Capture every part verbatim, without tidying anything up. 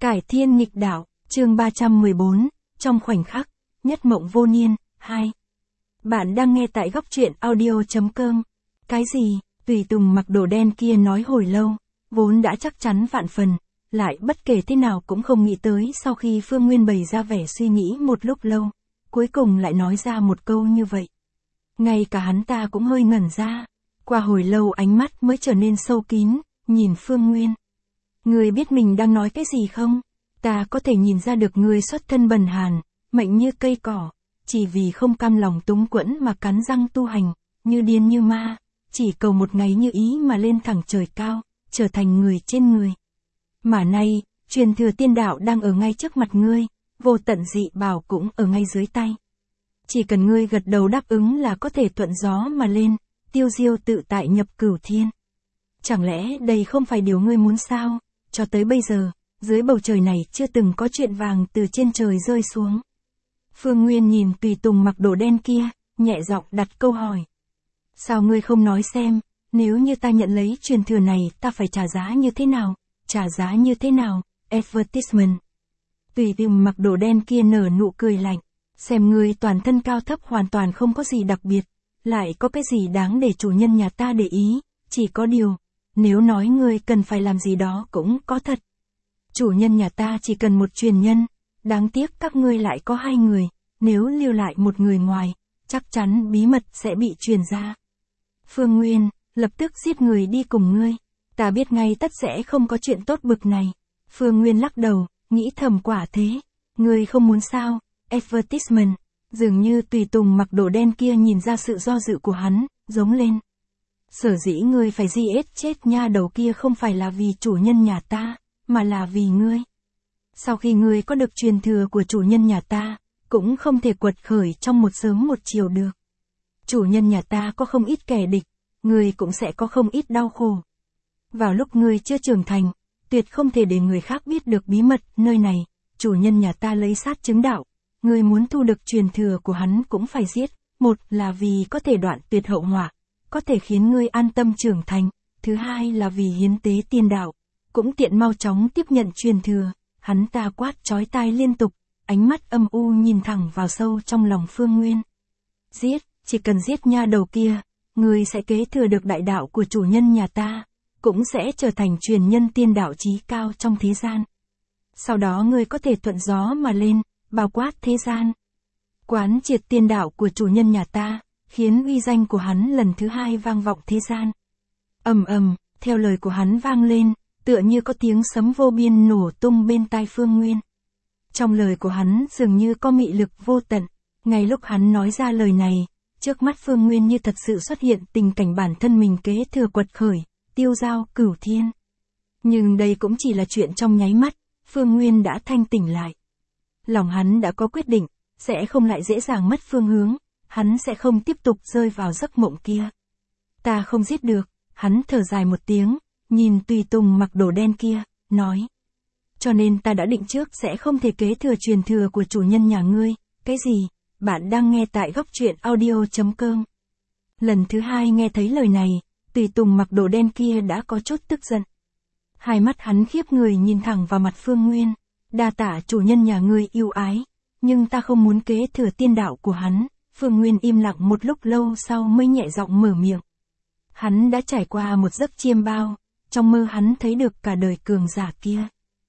Cải thiên nghịch đạo, chương ba trăm mười bốn, trong khoảnh khắc, nhất mộng vô niên, hai. Bạn đang nghe tại góc truyện audio.com. Cái gì? Tùy Tùng mặc đồ đen kia nói hồi lâu, vốn đã chắc chắn vạn phần, lại bất kể thế nào cũng không nghĩ tới sau khi Phương Nguyên bày ra vẻ suy nghĩ một lúc lâu, cuối cùng lại nói ra một câu như vậy. Ngay cả hắn ta cũng hơi ngẩn ra, qua hồi lâu ánh mắt mới trở nên sâu kín, nhìn Phương Nguyên. Ngươi biết mình đang nói cái gì không? Ta có thể nhìn ra được ngươi xuất thân bần hàn, mệnh như cây cỏ, chỉ vì không cam lòng túng quẫn mà cắn răng tu hành, như điên như ma, chỉ cầu một ngày như ý mà lên thẳng trời cao, trở thành người trên người. Mà nay, truyền thừa tiên đạo đang ở ngay trước mặt ngươi, vô tận dị bảo cũng ở ngay dưới tay. Chỉ cần ngươi gật đầu đáp ứng là có thể thuận gió mà lên, tiêu diêu tự tại nhập cửu thiên. Chẳng lẽ đây không phải điều ngươi muốn sao? Cho tới bây giờ, dưới bầu trời này chưa từng có chuyện vàng từ trên trời rơi xuống. Phương Nguyên nhìn Tùy Tùng mặc đồ đen kia, nhẹ giọng đặt câu hỏi. Sao ngươi không nói xem, nếu như ta nhận lấy truyền thừa này ta phải trả giá như thế nào? Trả giá như thế nào? Advertisement. Tùy Tùng mặc đồ đen kia nở nụ cười lạnh. Xem ngươi toàn thân cao thấp hoàn toàn không có gì đặc biệt, lại có cái gì đáng để chủ nhân nhà ta để ý, chỉ có điều, nếu nói ngươi cần phải làm gì đó cũng có thật. Chủ nhân nhà ta chỉ cần một truyền nhân, đáng tiếc các ngươi lại có hai người, nếu lưu lại một người ngoài, chắc chắn bí mật sẽ bị truyền ra. Phương Nguyên, lập tức giết người đi cùng ngươi, ta biết ngay tất sẽ không có chuyện tốt bực này. Phương Nguyên lắc đầu, nghĩ thầm quả thế, ngươi không muốn sao? Advertisement, dường như Tùy Tùng mặc đồ đen kia nhìn ra sự do dự của hắn, giống lên. Sở dĩ ngươi phải giết chết nha đầu kia không phải là vì chủ nhân nhà ta, mà là vì ngươi. Sau khi ngươi có được truyền thừa của chủ nhân nhà ta, cũng không thể quật khởi trong một sớm một chiều được. Chủ nhân nhà ta có không ít kẻ địch, ngươi cũng sẽ có không ít đau khổ. Vào lúc ngươi chưa trưởng thành, tuyệt không thể để người khác biết được bí mật nơi này, chủ nhân nhà ta lấy sát chứng đạo. Ngươi muốn thu được truyền thừa của hắn cũng phải giết, một là vì có thể đoạn tuyệt hậu họa, có thể khiến ngươi an tâm trưởng thành, thứ hai là vì hiến tế tiên đạo, cũng tiện mau chóng tiếp nhận truyền thừa. Hắn ta quát chói tai liên tục, ánh mắt âm u nhìn thẳng vào sâu trong lòng Phương Nguyên. Giết, chỉ cần giết nha đầu kia, ngươi sẽ kế thừa được đại đạo của chủ nhân nhà ta, cũng sẽ trở thành truyền nhân tiên đạo chí cao trong thế gian. Sau đó ngươi có thể thuận gió mà lên, bao quát thế gian. Quán triệt tiên đạo của chủ nhân nhà ta, khiến uy danh của hắn lần thứ hai vang vọng thế gian. Ầm ầm, theo lời của hắn vang lên, tựa như có tiếng sấm vô biên nổ tung bên tai Phương Nguyên. Trong lời của hắn dường như có mị lực vô tận, ngay lúc hắn nói ra lời này, trước mắt Phương Nguyên như thật sự xuất hiện tình cảnh bản thân mình kế thừa quật khởi, tiêu dao cửu thiên. Nhưng đây cũng chỉ là chuyện trong nháy mắt, Phương Nguyên đã thanh tỉnh lại. Lòng hắn đã có quyết định, sẽ không lại dễ dàng mất phương hướng, hắn sẽ không tiếp tục rơi vào giấc mộng kia. Ta không giết được, hắn thở dài một tiếng, nhìn Tùy Tùng mặc đồ đen kia, nói. Cho nên ta đã định trước sẽ không thể kế thừa truyền thừa của chủ nhân nhà ngươi. Cái gì? Bạn đang nghe tại góc truyện audio.com. Lần thứ hai nghe thấy lời này, Tùy Tùng mặc đồ đen kia đã có chút tức giận. Hai mắt hắn khiếp người nhìn thẳng vào mặt Phương Nguyên. Đa tạ chủ nhân nhà ngươi yêu ái, nhưng ta không muốn kế thừa tiên đạo của hắn. Phương Nguyên im lặng một lúc lâu sau mới nhẹ giọng mở miệng. Hắn đã trải qua một giấc chiêm bao, trong mơ hắn thấy được cả đời cường giả kia.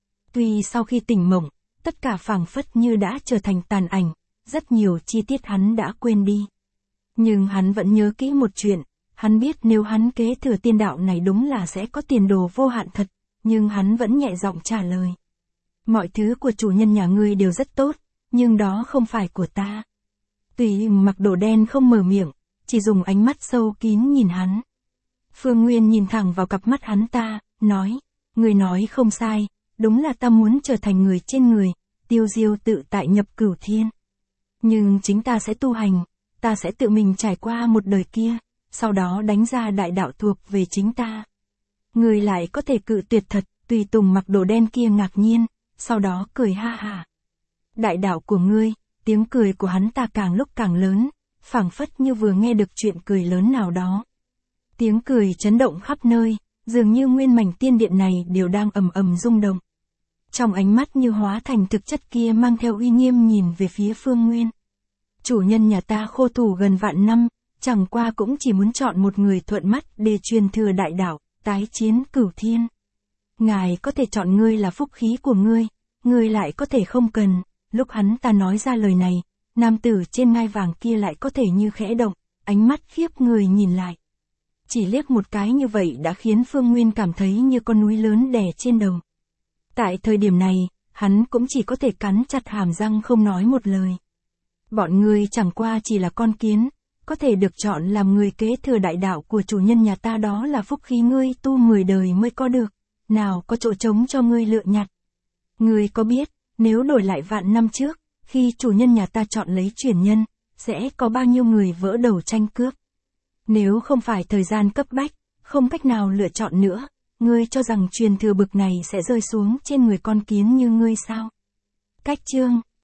Tuy sau khi tỉnh mộng, tất cả phảng phất như đã trở thành tàn ảnh, rất nhiều chi tiết hắn đã quên đi. Nhưng hắn vẫn nhớ kỹ một chuyện, hắn biết nếu hắn kế thừa tiên đạo này đúng là sẽ có tiền đồ vô hạn thật, nhưng hắn vẫn nhẹ giọng trả lời. Mọi thứ của chủ nhân nhà ngươi đều rất tốt, nhưng đó không phải của ta. Tùy mặc đồ đen không mở miệng, chỉ dùng ánh mắt sâu kín nhìn hắn. Phương Nguyên nhìn thẳng vào cặp mắt hắn ta, nói, ngươi nói không sai, đúng là ta muốn trở thành người trên người, tiêu diêu tự tại nhập cửu thiên. Nhưng chính ta sẽ tu hành, ta sẽ tự mình trải qua một đời kia, sau đó đánh ra đại đạo thuộc về chính ta. Ngươi lại có thể cự tuyệt thật? Tùy Tùng mặc đồ đen kia ngạc nhiên, sau đó cười ha hả. Đại đạo của ngươi, tiếng cười của hắn ta càng lúc càng lớn, phảng phất như vừa nghe được chuyện cười lớn nào đó. Tiếng cười chấn động khắp nơi, dường như nguyên mảnh tiên điện này đều đang ầm ầm rung động. Trong ánh mắt như hóa thành thực chất kia mang theo uy nghiêm nhìn về phía Phương Nguyên. Chủ nhân nhà ta khô tù gần vạn năm, chẳng qua cũng chỉ muốn chọn một người thuận mắt để truyền thừa đại đạo, tái chiến cửu thiên. Ngài có thể chọn ngươi là phúc khí của ngươi, ngươi lại có thể không cần. Lúc hắn ta nói ra lời này, nam tử trên ngai vàng kia lại có thể như khẽ động, ánh mắt khiếp người nhìn lại. Chỉ liếc một cái như vậy đã khiến Phương Nguyên cảm thấy như con núi lớn đè trên đầu. Tại thời điểm này, hắn cũng chỉ có thể cắn chặt hàm răng không nói một lời. Bọn ngươi chẳng qua chỉ là con kiến, có thể được chọn làm người kế thừa đại đạo của chủ nhân nhà ta đó là phúc khí ngươi tu mười đời mới có được, nào có chỗ trống cho ngươi lựa nhặt. Ngươi có biết, nếu đổi lại vạn năm trước, khi chủ nhân nhà ta chọn lấy truyền nhân, sẽ có bao nhiêu người vỡ đầu tranh cướp. Nếu không phải thời gian cấp bách, không cách nào lựa chọn nữa, ngươi cho rằng truyền thừa bực này sẽ rơi xuống trên người con kiến như ngươi sao? Cách chương